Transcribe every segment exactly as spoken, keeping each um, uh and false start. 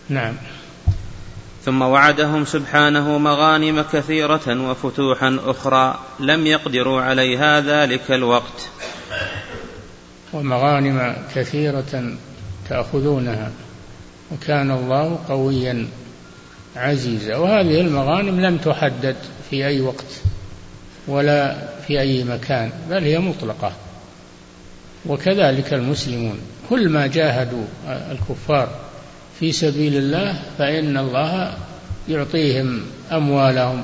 نعم. ثم وعدهم سبحانه مغانم كثيرة وفتوحا أخرى لم يقدروا عليها ذلك الوقت. ومغانم كثيرة تأخذونها وكان الله قويا عزيزا. وهذه المغانم لم تحدد في أي وقت ولا في أي مكان، بل هي مطلقة. وكذلك المسلمون كل ما جاهدوا الكفار في سبيل الله فإن الله يعطيهم أموالهم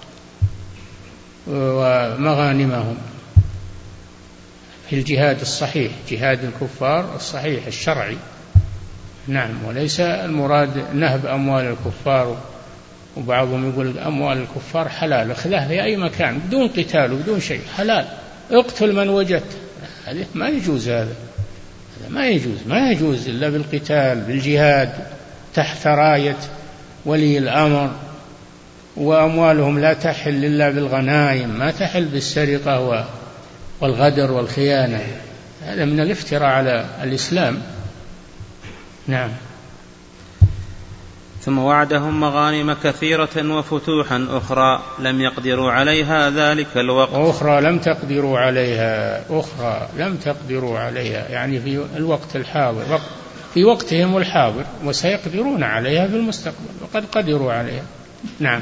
ومغانمهم في الجهاد الصحيح، جهاد الكفار الصحيح الشرعي. نعم. وليس المراد نهب أموال الكفار، وبعضهم يقول أموال الكفار حلال، اخذها في أي مكان بدون قتال وبدون شيء، حلال، اقتل من وجدت. هذا ما يجوز، هذا هذا ما يجوز، ما يجوز إلا بالقتال بالجهاد تحت راية ولي الأمر. وأموالهم لا تحل إلا بالغنائم، ما تحل بالسرقة والغدر والخيانة، هذا من الافتراء على الإسلام. نعم. ثم وعدهم مغانم كثيرة وفتوحا أخرى لم يقدروا عليها ذلك الوقت. أخرى لم تقدروا عليها، أخرى لم تقدروا عليها، يعني في الوقت الحاضر، في وقتهم الحاضر، وسيقدرون عليها في المستقبل، وقد قدروا عليها. نعم.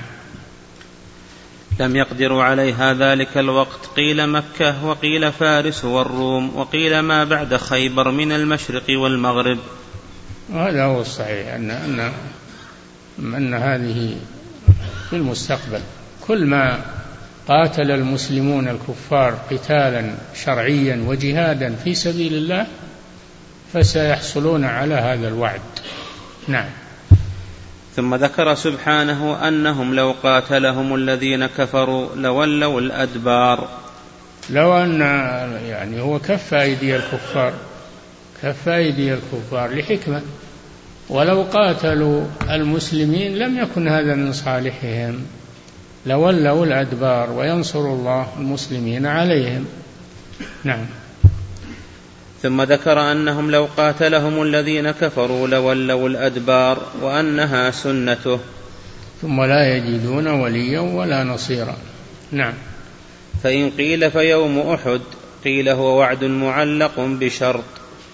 لم يقدروا عليها ذلك الوقت، قيل مكة وقيل فارس والروم وقيل ما بعد خيبر من المشرق والمغرب. هذا هو الصحيح، أن, أن, أن هذه في المستقبل. كل ما قاتل المسلمون الكفار قتالا شرعيا وجهادا في سبيل الله فسيحصلون على هذا الوعد. نعم. ثم ذكر سبحانه أنهم لو قاتلهم الذين كفروا لولوا الأدبار. لو أن يعني هو كف أيدي الكفار، كف أيدي الكفار لحكمة، ولو قاتلوا المسلمين لم يكن هذا من صالحهم، لولوا الأدبار وينصر الله المسلمين عليهم. نعم. ثم ذكر أنهم لو قاتلهم الذين كفروا لولوا الأدبار وأنها سنته. ثم لا يجدون وليا ولا نصيرا. نعم. فإن قيل فيوم أحد قيل هو وعد معلق بشرط.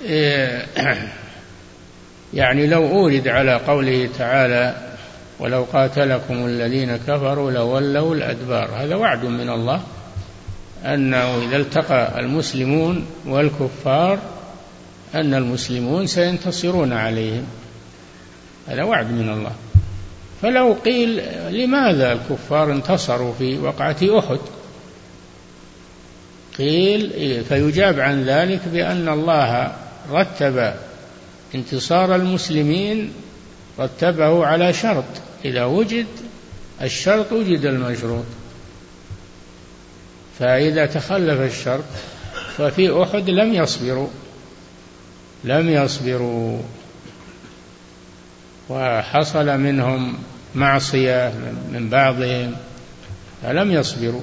يعني لو أورد على قوله تعالى ولو قاتلكم الذين كفروا لولوا الأدبار، هذا وعد من الله أنه إذا التقى المسلمون والكفار أن المسلمون سينتصرون عليهم، هذا وعد من الله. فلو قيل لماذا الكفار انتصروا في وقعة أحد، قيل فيجاب عن ذلك بأن الله رتب انتصار المسلمين، رتبه على شرط، إذا وجد الشرط وجد المشروط، فإذا تخلف الشرط ففي أحد لم يصبروا لم يصبروا وحصل منهم معصية من بعضهم فلم يصبروا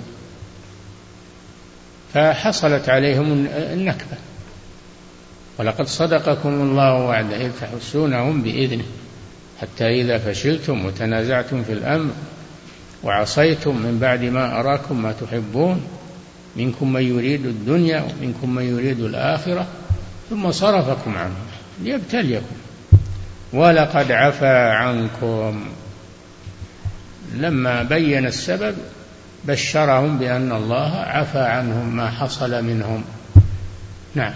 فحصلت عليهم النكبة. ولقد صدقكم الله وعده إذ تحسونهم بإذنه حتى إذا فشلتم وتنازعتم في الأمر وعصيتم من بعد ما أراكم ما تحبون منكم من يريد الدنيا ومنكم من يريد الآخرة ثم صرفكم عنه ليبتليكم ولقد عفا عنكم. لما بين السبب بشرهم بأن الله عفا عنهم ما حصل منهم. نعم.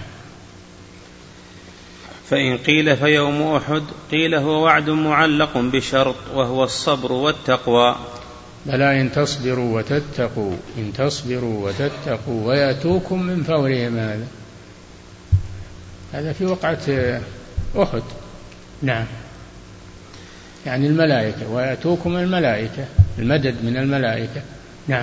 فإن قيل فيوم أحد قيل هو وعد معلق بشرط وهو الصبر والتقوى. بلى إن تصبروا وتتقوا إن تصبروا وتتقوا ويأتوكم من فورهم هذا هذا في وقعة أحد. نعم. يعني الملائكة ويأتوكم الملائكة المدد من الملائكة. نعم.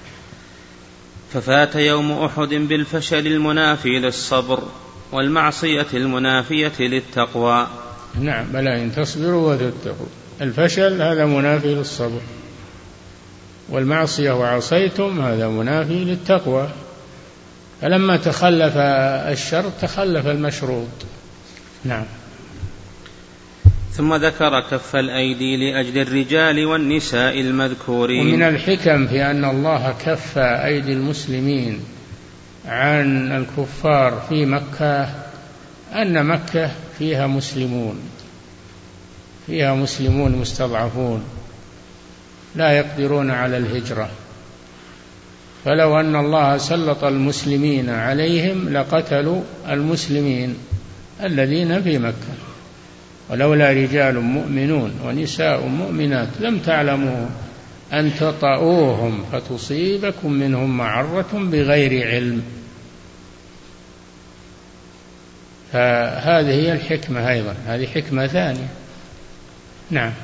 ففات يوم أحد بالفشل المنافي للصبر والمعصية المنافية للتقوى. نعم. بلى إن تصبروا وتتقوا، الفشل هذا منافي للصبر، والمعصية وعصيتم هذا منافي للتقوى. فلما تخلف الشرط تخلف المشروط. نعم. ثم ذكر كف الأيدي لأجل الرجال والنساء المذكورين. ومن الحكم في أن الله كف أيدي المسلمين عن الكفار في مكة أن مكة فيها مسلمون فيها مسلمون مستضعفون لا يقدرون على الهجرة، فلو أن الله سلط المسلمين عليهم لقتلوا المسلمين الذين في مكة. ولولا رجال مؤمنون ونساء مؤمنات لم تعلموا أن تطؤوهم فتصيبكم منهم معرة بغير علم. فهذه هي الحكمة أيضا، هذه حكمة ثانية. نعم.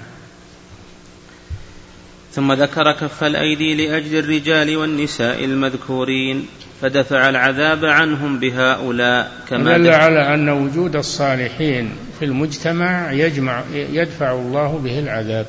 ثم ذكر كف الأيدي لأجل الرجال والنساء المذكورين فدفع العذاب عنهم بهؤلاء، كما دل على أن وجود الصالحين في المجتمع يجمع يدفع الله به العذاب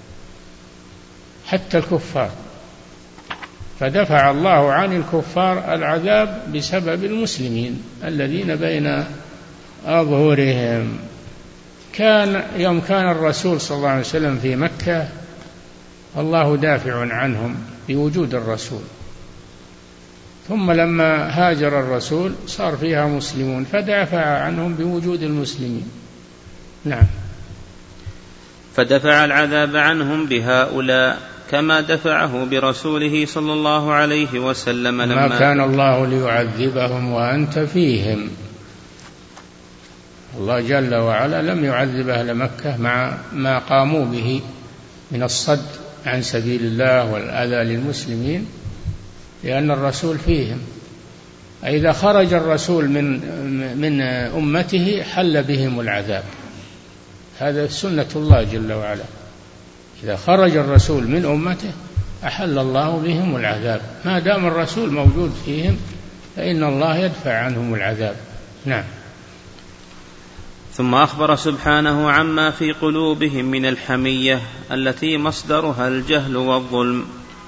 حتى الكفار، فدفع الله عن الكفار العذاب بسبب المسلمين الذين بين أظهرهم. كان يوم كان الرسول صلى الله عليه وسلم في مكة الله دافع عنهم بوجود الرسول، ثم لما هاجر الرسول صار فيها مسلمون فدافع عنهم بوجود المسلمين. نعم. فدفع العذاب عنهم بهؤلاء كما دفعه برسوله صلى الله عليه وسلم لما ما كان الله ليعذبهم وأنت فيهم. الله جل وعلا لم يعذب أهل مكة مع ما قاموا به من الصد عن سبيل الله والأذى للمسلمين لأن الرسول فيهم. إذا خرج الرسول من من أمته حل بهم العذاب، هذا سنة الله جل وعلا. إذا خرج الرسول من أمته أحل الله بهم العذاب، ما دام الرسول موجود فيهم فإن الله يدفع عنهم العذاب. نعم. ثم أخبر سبحانه عما في قلوبهم من الحمية التي مصدرها الجهل والظلم.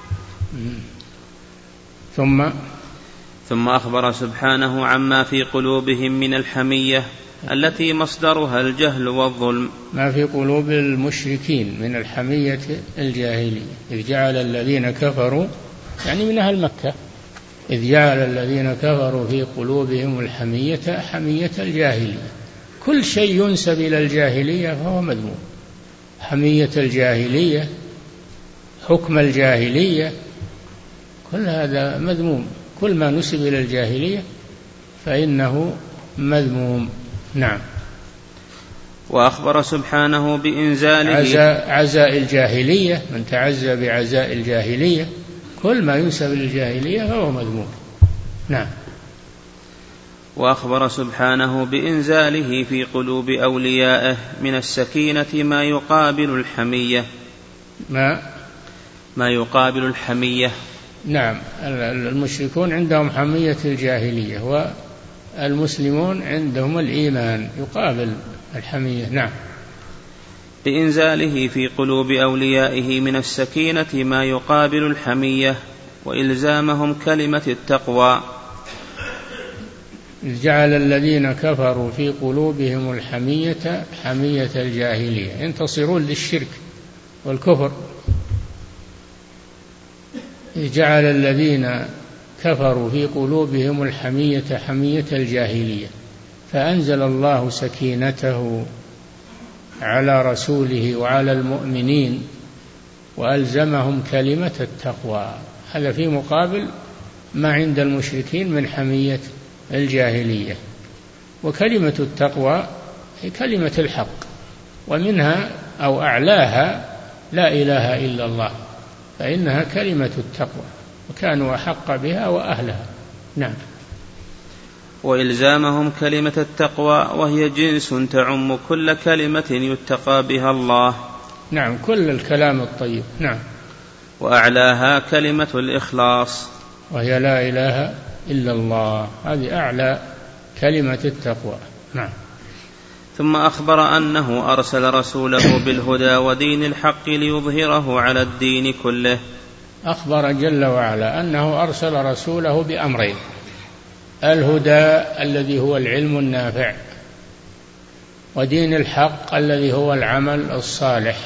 ثم ثم أخبر سبحانه عما في قلوبهم من الحمية التي مصدرها الجهل والظلم. ما في قلوب المشركين من الحمية الجاهلية، إذ جعل الذين كفروا يعني من أهل مكة إذ جعل الذين كفروا في قلوبهم الحمية حمية الجاهلية. كل شيء ينسب إلى الجاهلية فهو مذموم. حمية الجاهلية، حكم الجاهلية، كل هذا مذموم. كل ما نسب إلى الجاهلية فإنه مذموم. نعم. وأخبر سبحانه بإنزاله عزاء, عزاء الجاهلية، من تعزى بعزاء الجاهلية، كل ما ينسب للجاهلية فهو مذموم. نعم. وأخبر سبحانه بإنزاله في قلوب أوليائه من السكينة ما يقابل الحمية ما ما يقابل الحمية. نعم. المشركون عندهم حمية الجاهلية والمسلمون عندهم الإيمان يقابل الحمية. نعم. بإنزاله في قلوب أوليائه من السكينة ما يقابل الحمية وإلزامهم كلمة التقوى. جعل الذين كفروا في قلوبهم الحمية حمية الجاهلية، ينتصرون للشرك والكفر. جعل الذين كفروا في قلوبهم الحمية حمية الجاهلية، فأنزل الله سكينته على رسوله وعلى المؤمنين وألزمهم كلمة التقوى. هذا في مقابل ما عند المشركين من حمية الجاهلية. وكلمة التقوى هي كلمة الحق، ومنها أو أعلاها لا إله إلا الله، فإنها كلمة التقوى وكانوا أحق بها وأهلها. نعم. وإلزامهم كلمة التقوى وهي جنس تعم كل كلمة يتقى بها الله. نعم، كل الكلام الطيب. نعم. وأعلاها كلمة الإخلاص وهي لا إله إلا الله، هذه أعلى كلمة التقوى. نعم. ثم أخبر أنه أرسل رسوله بالهدى ودين الحق ليظهره على الدين كله. أخبر جل وعلا أنه أرسل رسوله بأمرين: الهدى الذي هو العلم النافع، ودين الحق الذي هو العمل الصالح.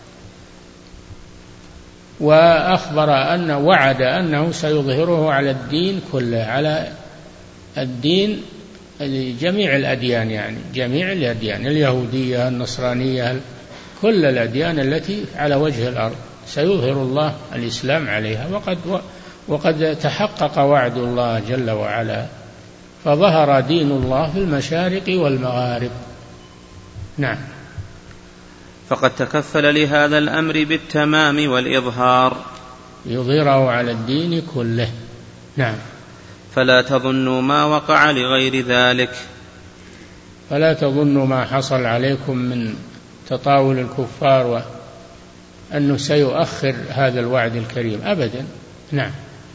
وأخبر أن وعد أنه سيظهره على الدين كله، على الدين جميع الأديان، يعني جميع الأديان، اليهودية النصرانية كل الأديان التي على وجه الأرض سيظهر الله الإسلام عليها. وقد وقد تحقق وعد الله جل وعلا، فظهر دين الله في المشارق والمغارب. نعم. فقد تكفل لهذا الأمر بالتمام والإظهار، يظهره على الدين كله. نعم. فلا تظنوا ما وقع لغير ذلك، فلا تظنوا ما حصل عليكم من تطاول الكفار وأنه سيؤخر هذا الوعد الكريم أبدا. نعم.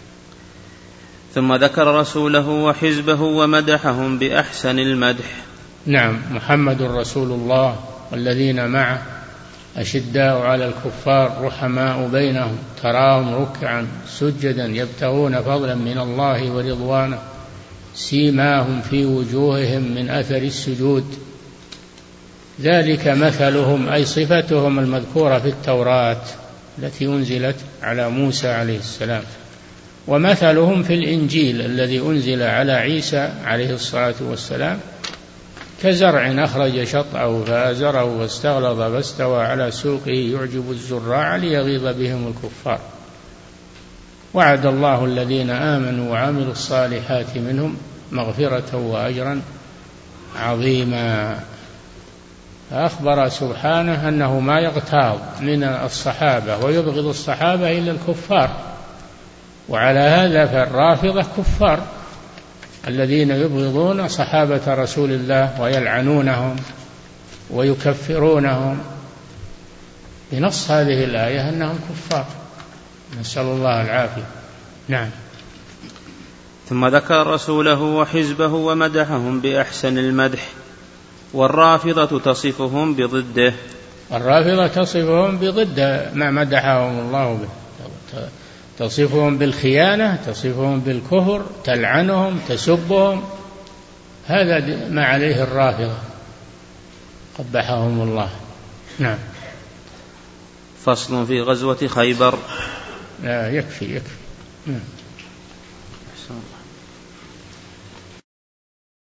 ثم ذكر رسوله وحزبه ومدحهم بأحسن المدح. نعم. محمد رسول الله والذين معه أشداء على الكفار رحماء بينهم تراهم ركعا سجدا يبتغون فضلا من الله ورضوانه سيماهم في وجوههم من أثر السجود ذلك مثلهم، أي صفتهم المذكورة في التوراة التي أنزلت على موسى عليه السلام، ومثلهم في الإنجيل الذي أنزل على عيسى عليه الصلاة والسلام، كزرع أخرج شطأه فآزره واستغلظ فاستوى على سوقه يعجب الزراع ليغيظ بهم الكفار. وعد الله الذين آمنوا وعملوا الصالحات منهم مغفرة وأجرا عظيما. فأخبر سبحانه أنه ما يغتاظ من الصحابة ويبغض الصحابة إلا الكفار، وعلى هذا فالرافضة كفار الذين يبغضون صحابة رسول الله ويلعنونهم ويكفرونهم، بنص هذه الآية أنهم كفار، نسأل الله العافية. نعم. ثم ذكر رسوله وحزبه ومدحهم بأحسن المدح، والرافضة تصفهم بضده. الرافضة تصفهم بضد ما مدحهم الله به، تصفهم بالخيانة، تصفهم بالكفر، تلعنهم، تسبهم، هذا ما عليه الرافضة قبحهم الله. نعم. فصل في غزوة خيبر. لا يكفي يكفي. نعم.